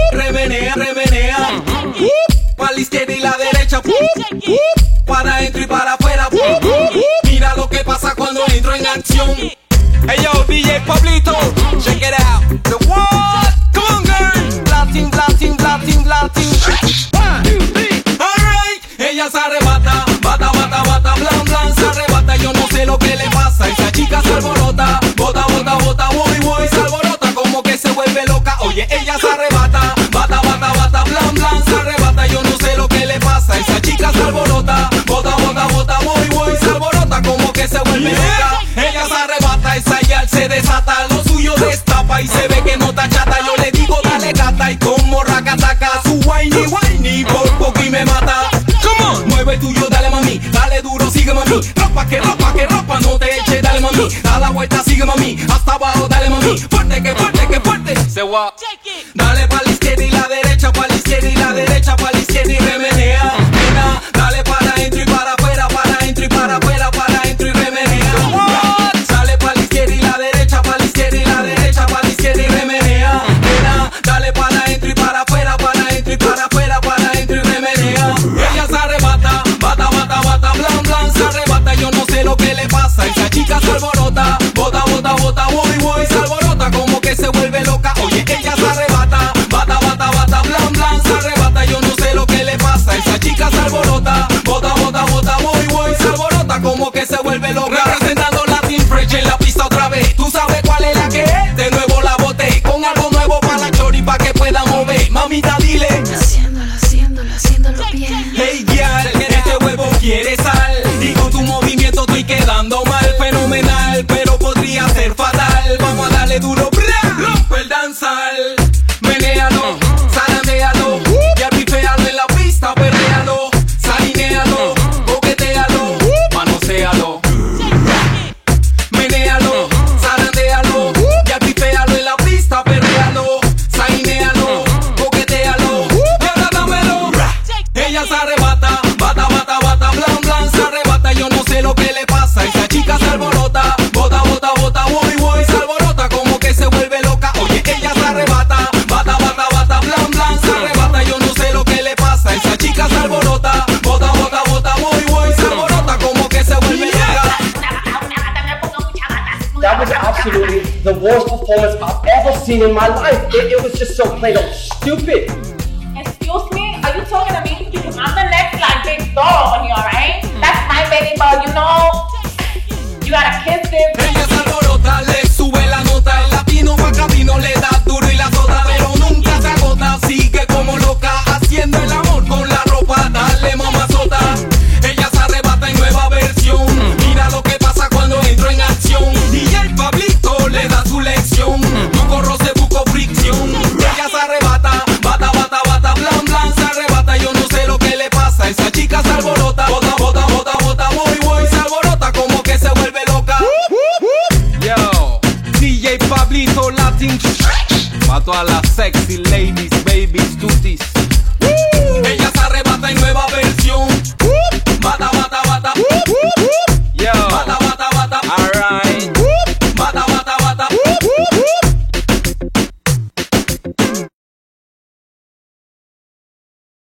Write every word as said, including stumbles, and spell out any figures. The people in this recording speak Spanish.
remenea, remenea. Para la izquierda y la derecha, para adentro y para afuera. Mira lo que pasa cuando entro en acción. Hey yo, D J Pablito, check it out. The what? Come on, girl. Blasting, blasting, blasting, blasting. One, two, three. Alright. Ella se arrebata, bata, bata, bata, blan, blan, se arrebata. Yo no sé lo que le pasa. Esa chica se alborota, bota, bota, bota, voy, voy, se alborota como que se vuelve loca. Oye, ella se arrebata, bata, bata, bata, blan, blan, se arrebata. Yo no sé lo que le pasa. Esa chica se alborota, bota, bota, bota, voy, voy, se alborota como que se vuelve loca. Ella se arrebata, esa yal se desata, lo suyo destapa y se ve que no está chata. Yo le digo dale gata y como racataca, su whiny whiny por poco y me mata. Come on, mueve el tuyo, dale mami, dale duro, sigue mami. Ropa que ropa que ropa, no te eche, dale mami. Da la vuelta, sigue mami, hasta abajo, dale mami. Fuerte que fuerte que fuerte, se va. Dale pa' la izquierda y la derecha, pa' la izquierda y la derecha, pa' la izquierda y remenea. Nena, dale para adentro y para afuera, para adentro y para afuera, para adentro y remenea. Sale pa' la izquierda y la derecha, pa' la izquierda y la derecha, pa' la izquierda y remenea. Nena, dale para adentro y para afuera, para adentro y para afuera, para adentro y remenea. Ella se arrebata, bata, bata, bata, blan, blan, se arrebata. Yo no sé lo que le pasa, esa chica se alborota, bota, bota, bota, voy, voy, se alborota como que se vuelve loca. Oye, ella se arrebata, bata, bata, bata, blan, blan, se arrebata. Yo no sé lo que le pasa, esa chica se alborota, bota, bota, bota, voy, voy, se alborota como que se vuelve loca. Representando Latin Fresh en la pista otra vez. Tú sabes cuál es la que es, de nuevo la boté con algo nuevo para la chori pa' que pueda mover. Mamita, dile, haciéndolo, haciéndolo, haciéndolo bien. hey, girl, este huevo quiere sal y con tu movimiento estoy quedando mal. Fenomenal, pero podría ser fatal. Vamos a darle duro, bra, rompe el danzal. Menéalo, zarandealo, y arpiféalo en la pista, perréalo, salinéalo, coquetéalo, manoséalo. Menéalo, zarandealo, y arpiféalo en la pista, perréalo, salinéalo, coquetéalo, y ahora dámelo. Ella se arrebata, bata, bata, bata, blan, blan, se arrebata. Yo no sé lo que le pasa, esa chica se alborota, bota, bota, bota, voy, voy, se alborota como que se vuelve loca. Oye, ella se arrebata, bata, bata, bata, blan, blan, se arrebata. Yo no sé lo que le pasa, esa chica se alborota, bota, bota, bota, voy, voy, se alborota como que se vuelve loca. That was absolutely the worst performance I've ever seen in my life. It, it was just so plain old stupid. Excuse me, are you talking to me? Because I'm the next like big doll on here, right? That's my baby boy, you know. You gotta kiss it. Ella se alborota, le sube la nota, el latino pa' camino le da duro y la soda, pero nunca se agota, sigue como loca, haciendo el amor con la ropa, dale mamazota. Ella se arrebata en nueva versión, mira lo que pasa cuando entro en acción. Y el Pablito le da su lección, no corro, se busco fricción. Ella se arrebata, bata, bata, bata, blan, blan, se arrebata. Yo no sé lo que le pasa, esa chica se alborota, bota, bota, bota, bota, voy, voy, se alborota como que se vuelve loca. Yo, D J Pablito Latin, pa' todas las sexy ladies, babies.